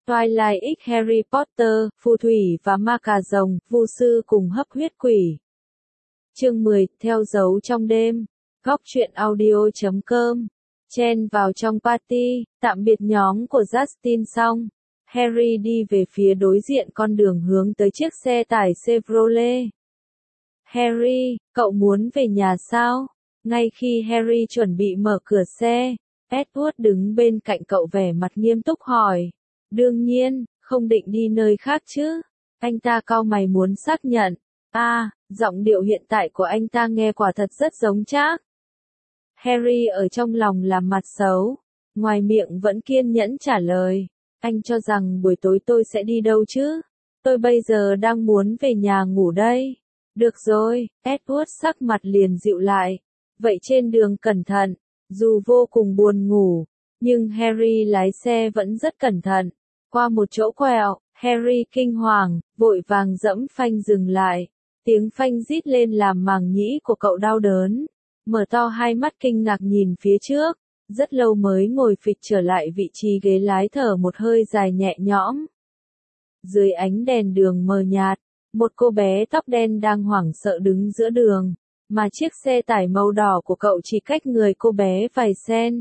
Twilight X Harry Potter, phù thủy và ma cà rồng, vu sư cùng hấp huyết quỷ. Chương 10, theo dấu trong đêm. Góc truyện audio.com. Chen vào trong party, tạm biệt nhóm của Justin xong. Harry đi về phía đối diện con đường hướng tới chiếc xe tải Chevrolet. Harry, cậu muốn về nhà sao? Ngay khi Harry chuẩn bị mở cửa xe, Edward đứng bên cạnh cậu vẻ mặt nghiêm túc hỏi. Đương nhiên, không định đi nơi khác chứ. Anh ta cau mày muốn xác nhận. Giọng điệu hiện tại của anh ta nghe quả thật rất giống Trác. Harry ở trong lòng làm mặt xấu, ngoài miệng vẫn kiên nhẫn trả lời. Anh cho rằng buổi tối tôi sẽ đi đâu chứ? Tôi bây giờ đang muốn về nhà ngủ đây. Được rồi, Edward sắc mặt liền dịu lại. Vậy trên đường cẩn thận. Dù vô cùng buồn ngủ, nhưng Harry lái xe vẫn rất cẩn thận. Qua một chỗ quẹo, Harry kinh hoàng, vội vàng giẫm phanh dừng lại. Tiếng phanh rít lên làm màng nhĩ của cậu đau đớn. Mở to hai mắt kinh ngạc nhìn phía trước. Rất lâu mới ngồi phịch trở lại vị trí ghế lái thở một hơi dài nhẹ nhõm. Dưới ánh đèn đường mờ nhạt, một cô bé tóc đen đang hoảng sợ đứng giữa đường, mà chiếc xe tải màu đỏ của cậu chỉ cách người cô bé vài cm.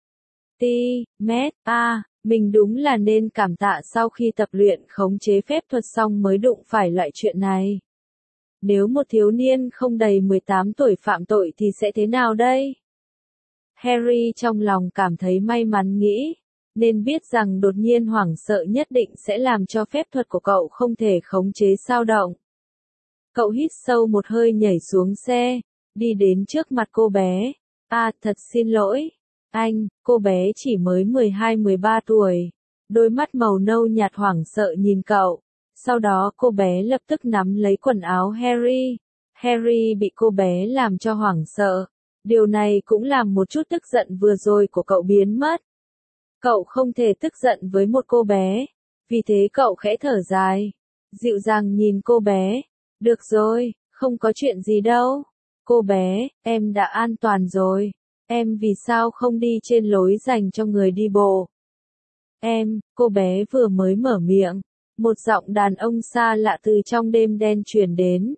Mình đúng là nên cảm tạ sau khi tập luyện khống chế phép thuật xong mới đụng phải loại chuyện này. Nếu một thiếu niên không đầy 18 tuổi phạm tội thì sẽ thế nào đây? Harry trong lòng cảm thấy may mắn nghĩ, nên biết rằng đột nhiên hoảng sợ nhất định sẽ làm cho phép thuật của cậu không thể khống chế dao động. Cậu hít sâu một hơi nhảy xuống xe, đi đến trước mặt cô bé. Thật xin lỗi. Anh, cô bé chỉ mới 12-13 tuổi. Đôi mắt màu nâu nhạt hoảng sợ nhìn cậu. Sau đó cô bé lập tức nắm lấy quần áo Harry. Harry bị cô bé làm cho hoảng sợ. Điều này cũng làm một chút tức giận vừa rồi của cậu biến mất. Cậu không thể tức giận với một cô bé. Vì thế cậu khẽ thở dài. Dịu dàng nhìn cô bé. Được rồi, không có chuyện gì đâu. Cô bé, em đã an toàn rồi. Em vì sao không đi trên lối dành cho người đi bộ? Cô bé vừa mới mở miệng. Một giọng đàn ông xa lạ từ trong đêm đen truyền đến.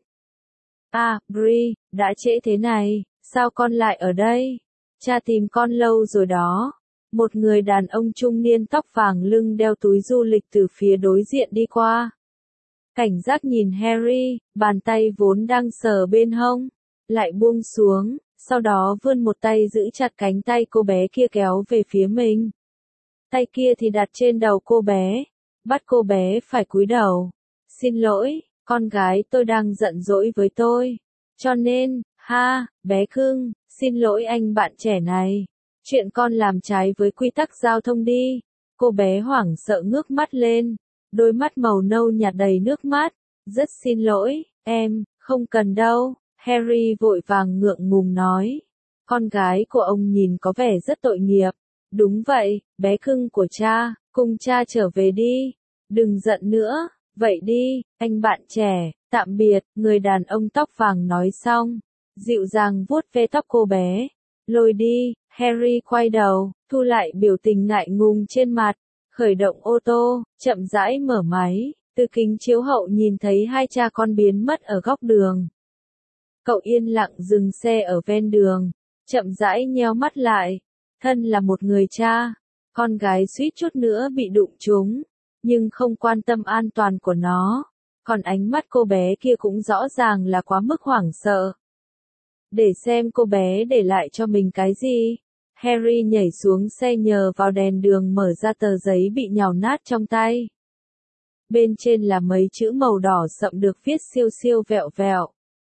Bri, đã trễ thế này, sao con lại ở đây? Cha tìm con lâu rồi đó. Một người đàn ông trung niên tóc vàng lưng đeo túi du lịch từ phía đối diện đi qua. Cảnh giác nhìn Harry, bàn tay vốn đang sờ bên hông, lại buông xuống, sau đó vươn một tay giữ chặt cánh tay cô bé kia kéo về phía mình. Tay kia thì đặt trên đầu cô bé, bắt cô bé phải cúi đầu. Xin lỗi, con gái tôi đang giận dỗi với tôi. Cho nên, bé cưng, xin lỗi anh bạn trẻ này. Chuyện con làm trái với quy tắc giao thông đi. Cô bé hoảng sợ ngước mắt lên. Đôi mắt màu nâu nhạt đầy nước mắt. Rất xin lỗi, em, không cần đâu. Harry vội vàng ngượng ngùng nói. Con gái của ông nhìn có vẻ rất tội nghiệp. Đúng vậy, bé cưng của cha, cùng cha trở về đi. Đừng giận nữa, vậy đi, anh bạn trẻ, tạm biệt, người đàn ông tóc vàng nói xong. Dịu dàng vuốt ve tóc cô bé. Lôi đi, Harry quay đầu, thu lại biểu tình ngại ngùng trên mặt. Khởi động ô tô, chậm rãi mở máy, từ kính chiếu hậu nhìn thấy hai cha con biến mất ở góc đường. Cậu yên lặng dừng xe ở ven đường, chậm rãi nheo mắt lại. Thân là một người cha, con gái suýt chút nữa bị đụng trúng, nhưng không quan tâm an toàn của nó. Còn ánh mắt cô bé kia cũng rõ ràng là quá mức hoảng sợ. Để xem cô bé để lại cho mình cái gì. Harry nhảy xuống xe nhờ vào đèn đường mở ra tờ giấy bị nhào nát trong tay. Bên trên là mấy chữ màu đỏ sậm được viết siêu siêu vẹo vẹo.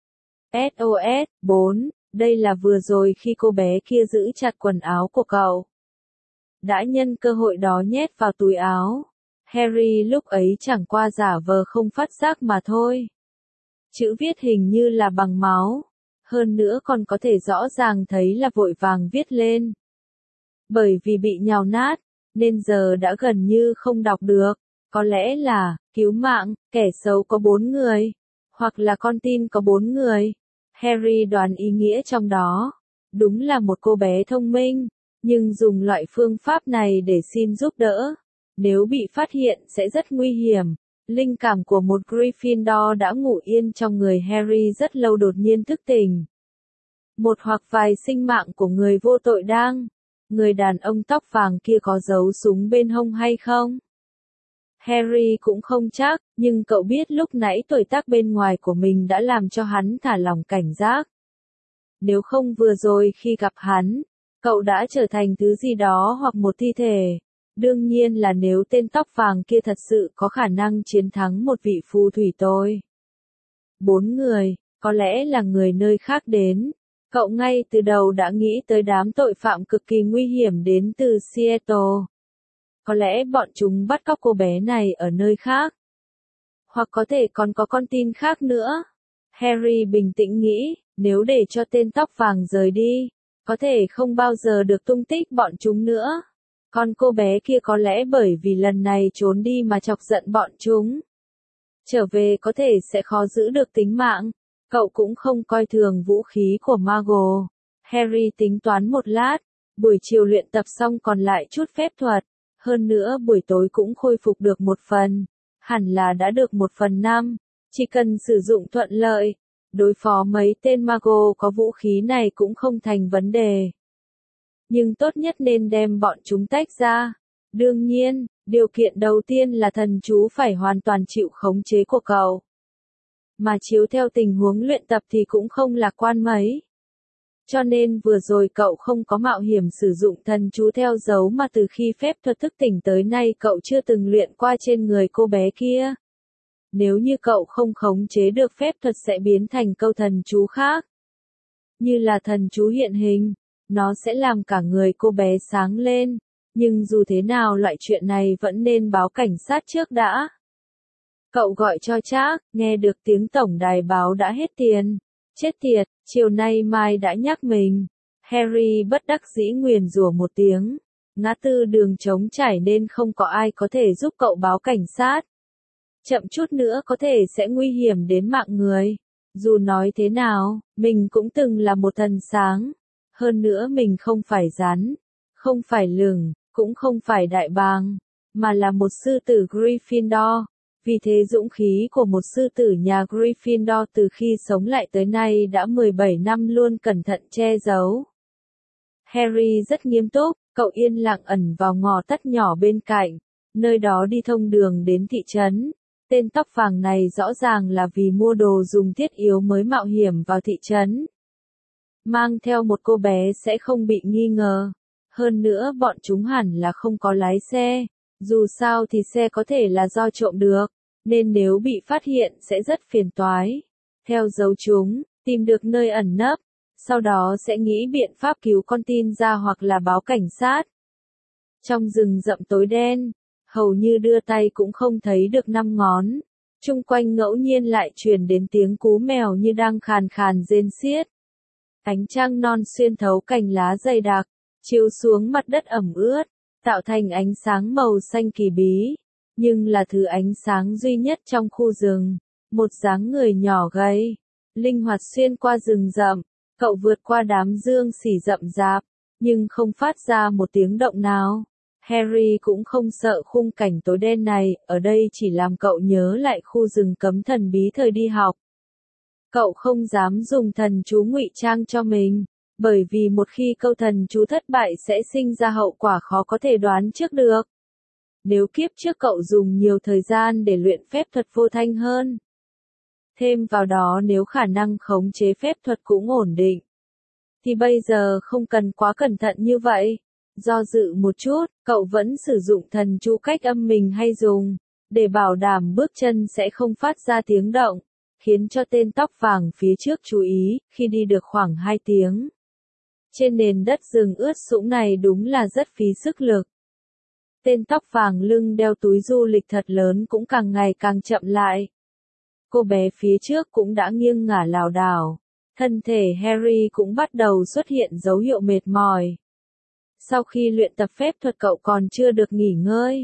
SOS, 4, đây là vừa rồi khi cô bé kia giữ chặt quần áo của cậu. Đã nhân cơ hội đó nhét vào túi áo. Harry lúc ấy chẳng qua giả vờ không phát giác mà thôi. Chữ viết hình như là bằng máu. Hơn nữa còn có thể rõ ràng thấy là vội vàng viết lên. Bởi vì bị nhào nát, nên giờ đã gần như không đọc được. Có lẽ là, cứu mạng, kẻ xấu có 4 người. Hoặc là con tin có 4 người. Harry đoán ý nghĩa trong đó. Đúng là một cô bé thông minh, nhưng dùng loại phương pháp này để xin giúp đỡ. Nếu bị phát hiện sẽ rất nguy hiểm. Linh cảm của một Gryffindor đã ngủ yên trong người Harry rất lâu đột nhiên thức tỉnh. Một hoặc vài sinh mạng của người vô tội đang. Người đàn ông tóc vàng kia có giấu súng bên hông hay không? Harry cũng không chắc, nhưng cậu biết lúc nãy tuổi tác bên ngoài của mình đã làm cho hắn thả lỏng cảnh giác. Nếu không vừa rồi khi gặp hắn, cậu đã trở thành thứ gì đó hoặc một thi thể. Đương nhiên là nếu tên tóc vàng kia thật sự có khả năng chiến thắng một vị phù thủy tôi. 4 người, có lẽ là người nơi khác đến. Cậu ngay từ đầu đã nghĩ tới đám tội phạm cực kỳ nguy hiểm đến từ Seattle. Có lẽ bọn chúng bắt cóc cô bé này ở nơi khác. Hoặc có thể còn có con tin khác nữa. Harry bình tĩnh nghĩ, nếu để cho tên tóc vàng rời đi, có thể không bao giờ được tung tích bọn chúng nữa. Con cô bé kia có lẽ bởi vì lần này trốn đi mà chọc giận bọn chúng. Trở về có thể sẽ khó giữ được tính mạng. Cậu cũng không coi thường vũ khí của Mago. Harry tính toán một lát, buổi chiều luyện tập xong còn lại chút phép thuật. Hơn nữa buổi tối cũng khôi phục được một phần. Hẳn là đã được 1/5. Chỉ cần sử dụng thuận lợi, đối phó mấy tên Mago có vũ khí này cũng không thành vấn đề. Nhưng tốt nhất nên đem bọn chúng tách ra. Đương nhiên, điều kiện đầu tiên là thần chú phải hoàn toàn chịu khống chế của cậu. Mà chiếu theo tình huống luyện tập thì cũng không lạc quan mấy. Cho nên vừa rồi cậu không có mạo hiểm sử dụng thần chú theo dấu mà từ khi phép thuật thức tỉnh tới nay cậu chưa từng luyện qua trên người cô bé kia. Nếu như cậu không khống chế được phép thuật sẽ biến thành câu thần chú khác. Như là thần chú hiện hình, nó sẽ làm cả người cô bé sáng lên. Nhưng dù thế nào loại chuyện này vẫn nên báo cảnh sát trước đã. Cậu gọi cho Trác, nghe được tiếng tổng đài báo đã hết tiền. Chết tiệt, chiều nay mai đã nhắc mình. Harry bất đắc dĩ nguyền rủa một tiếng. Ngã tư đường trống trải nên không có ai có thể giúp cậu báo cảnh sát. Chậm chút nữa có thể sẽ nguy hiểm đến mạng người. Dù nói thế nào, mình cũng từng là một thần sáng. Hơn nữa mình không phải rắn, không phải lửng, cũng không phải đại bàng, mà là một sư tử Gryffindor. Vì thế dũng khí của một sư tử nhà Gryffindor từ khi sống lại tới nay đã 17 năm luôn cẩn thận che giấu. Harry rất nghiêm túc, cậu yên lặng ẩn vào ngõ tắt nhỏ bên cạnh, nơi đó đi thông đường đến thị trấn. Tên tóc vàng này rõ ràng là vì mua đồ dùng thiết yếu mới mạo hiểm vào thị trấn. Mang theo một cô bé sẽ không bị nghi ngờ. Hơn nữa bọn chúng hẳn là không có lái xe. Dù sao thì xe có thể là do trộm được, nên nếu bị phát hiện sẽ rất phiền toái. Theo dấu chúng, tìm được nơi ẩn nấp, sau đó sẽ nghĩ biện pháp cứu con tin ra hoặc là báo cảnh sát. Trong rừng rậm tối đen, hầu như đưa tay cũng không thấy được 5 ngón. Chung quanh ngẫu nhiên lại truyền đến tiếng cú mèo như đang khàn khàn rên xiết. Ánh trăng non xuyên thấu cành lá dày đặc, chiếu xuống mặt đất ẩm ướt, tạo thành ánh sáng màu xanh kỳ bí, nhưng là thứ ánh sáng duy nhất trong khu rừng. Một dáng người nhỏ gầy, linh hoạt xuyên qua rừng rậm, cậu vượt qua đám dương xỉ rậm rạp, nhưng không phát ra một tiếng động nào. Harry cũng không sợ khung cảnh tối đen này, ở đây chỉ làm cậu nhớ lại khu rừng cấm thần bí thời đi học. Cậu không dám dùng thần chú ngụy trang cho mình, bởi vì một khi câu thần chú thất bại sẽ sinh ra hậu quả khó có thể đoán trước được. Nếu kiếp trước cậu dùng nhiều thời gian để luyện phép thuật vô thanh hơn. Thêm vào đó nếu khả năng khống chế phép thuật cũng ổn định, thì bây giờ không cần quá cẩn thận như vậy. Do dự một chút, cậu vẫn sử dụng thần chú cách âm mình hay dùng, để bảo đảm bước chân sẽ không phát ra tiếng động, khiến cho tên tóc vàng phía trước chú ý, khi đi được khoảng 2 tiếng. Trên nền đất rừng ướt sũng này đúng là rất phí sức lực. Tên tóc vàng lưng đeo túi du lịch thật lớn cũng càng ngày càng chậm lại. Cô bé phía trước cũng đã nghiêng ngả lảo đảo. Thân thể Harry cũng bắt đầu xuất hiện dấu hiệu mệt mỏi. Sau khi luyện tập phép thuật cậu còn chưa được nghỉ ngơi.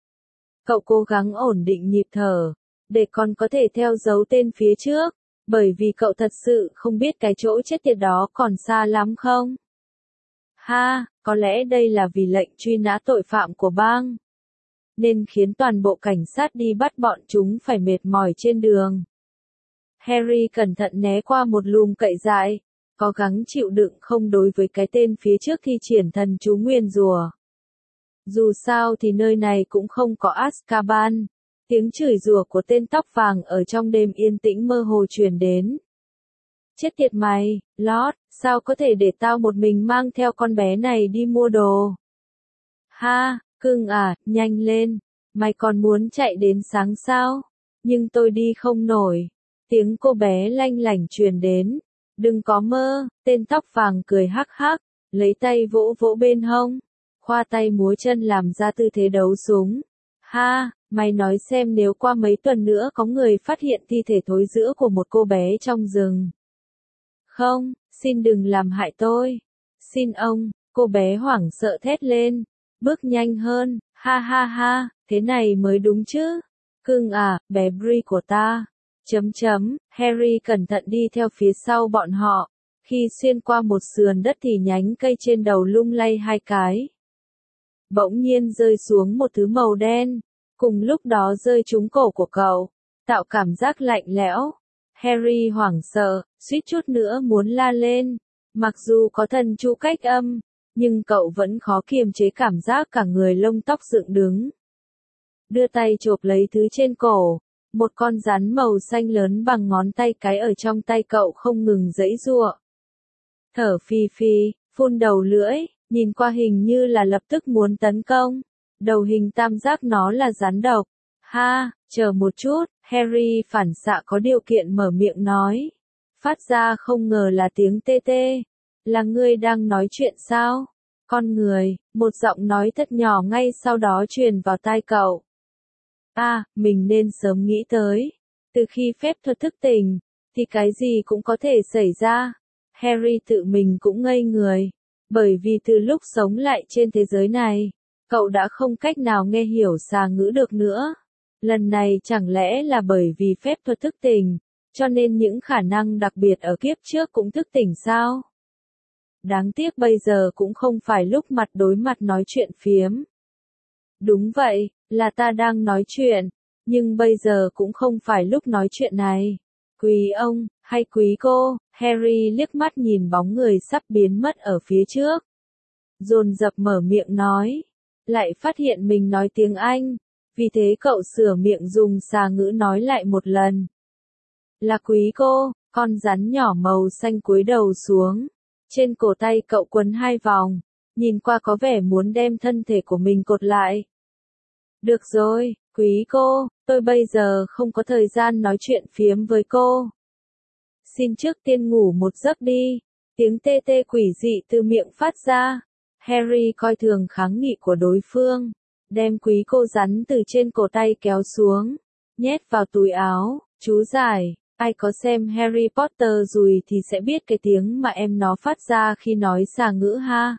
Cậu cố gắng ổn định nhịp thở, để còn có thể theo dấu tên phía trước, bởi vì cậu thật sự không biết cái chỗ chết tiệt đó còn xa lắm không? Ha, có lẽ đây là vì lệnh truy nã tội phạm của bang. nên khiến toàn bộ cảnh sát đi bắt bọn chúng phải mệt mỏi trên đường. Harry cẩn thận né qua một lùm cậy dại, cố gắng chịu đựng không đối với cái tên phía trước thi triển thần chú nguyền rủa. Dù sao thì nơi này cũng không có Azkaban. Tiếng chửi rủa của tên tóc vàng ở trong đêm yên tĩnh mơ hồ truyền đến. Chết tiệt mày, Lord, sao có thể để tao một mình mang theo con bé này đi mua đồ? Ha, cưng à, nhanh lên, mày còn muốn chạy đến sáng sao? Nhưng tôi đi không nổi. Tiếng cô bé lanh lảnh truyền đến. Đừng có mơ, tên tóc vàng cười hắc hắc, lấy tay vỗ vỗ bên hông, khoa tay múa chân làm ra tư thế đấu súng. Ha, mày nói xem nếu qua mấy tuần nữa có người phát hiện thi thể thối rữa của một cô bé trong rừng. Không, xin đừng làm hại tôi. Xin ông, cô bé hoảng sợ thét lên, bước nhanh hơn, ha ha ha, thế này mới đúng chứ. Cưng à, bé Bri của ta. Harry cẩn thận đi theo phía sau bọn họ. Khi xuyên qua một sườn đất thì nhánh cây trên đầu lung lay hai cái. Bỗng nhiên rơi xuống một thứ màu đen, cùng lúc đó rơi trúng cổ của cậu, tạo cảm giác lạnh lẽo. Harry hoảng sợ, suýt chút nữa muốn la lên. Mặc dù có thần chú cách âm, nhưng cậu vẫn khó kiềm chế cảm giác cả người lông tóc dựng đứng. Đưa tay chộp lấy thứ trên cổ. Một con rắn màu xanh lớn bằng ngón tay cái ở trong tay cậu không ngừng giãy giụa. Thở phì phì, phun đầu lưỡi, nhìn qua hình như là lập tức muốn tấn công. Đầu hình tam giác nó là rắn độc. Ha, chờ một chút, Harry phản xạ có điều kiện mở miệng nói. Phát ra không ngờ là tiếng tê tê. Là ngươi đang nói chuyện sao? Con người, một giọng nói thật nhỏ ngay sau đó truyền vào tai cậu. Mình nên sớm nghĩ tới. Từ khi phép thuật thức tỉnh, thì cái gì cũng có thể xảy ra. Harry tự mình cũng ngây người. Bởi vì từ lúc sống lại trên thế giới này, cậu đã không cách nào nghe hiểu xà ngữ được nữa. Lần này chẳng lẽ là bởi vì phép thuật thức tỉnh, cho nên những khả năng đặc biệt ở kiếp trước cũng thức tỉnh sao? Đáng tiếc bây giờ cũng không phải lúc mặt đối mặt nói chuyện phiếm. Đúng vậy, là ta đang nói chuyện, nhưng bây giờ cũng không phải lúc nói chuyện này. Quý ông, hay quý cô, Harry liếc mắt nhìn bóng người sắp biến mất ở phía trước. Dồn dập mở miệng nói, lại phát hiện mình nói tiếng Anh, vì thế cậu sửa miệng dùng xà ngữ nói lại một lần. Là quý cô, con rắn nhỏ màu xanh cúi đầu xuống. Trên cổ tay cậu quấn hai vòng, nhìn qua có vẻ muốn đem thân thể của mình cột lại. Được rồi, quý cô, tôi bây giờ không có thời gian nói chuyện phiếm với cô. Xin trước tiên ngủ một giấc đi. Tiếng tê tê quỷ dị từ miệng phát ra. Harry coi thường kháng nghị của đối phương, đem quý cô rắn từ trên cổ tay kéo xuống, nhét vào túi áo. Chú giải, ai có xem Harry Potter rồi thì sẽ biết cái tiếng mà em nó phát ra khi nói xà ngữ ha.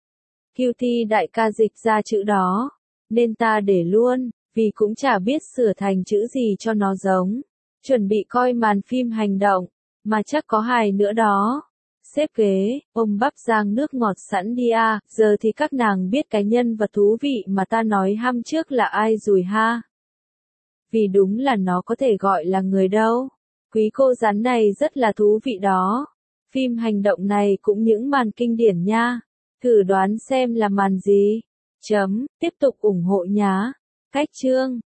Cutie đại ca dịch ra chữ đó, nên ta để luôn, vì cũng chả biết sửa thành chữ gì cho nó giống. Chuẩn bị coi màn phim hành động, mà chắc có hài nữa đó. Xếp ghế, ôm bắp rang nước ngọt sẵn đi à, giờ thì các nàng biết cái nhân vật thú vị mà ta nói ham trước là ai rồi ha. Vì đúng là nó có thể gọi là người đâu. Quý cô rắn này rất là thú vị đó. Phim hành động này cũng những màn kinh điển nha. Thử đoán xem là màn gì. Tiếp tục ủng hộ nhá. Cách chương.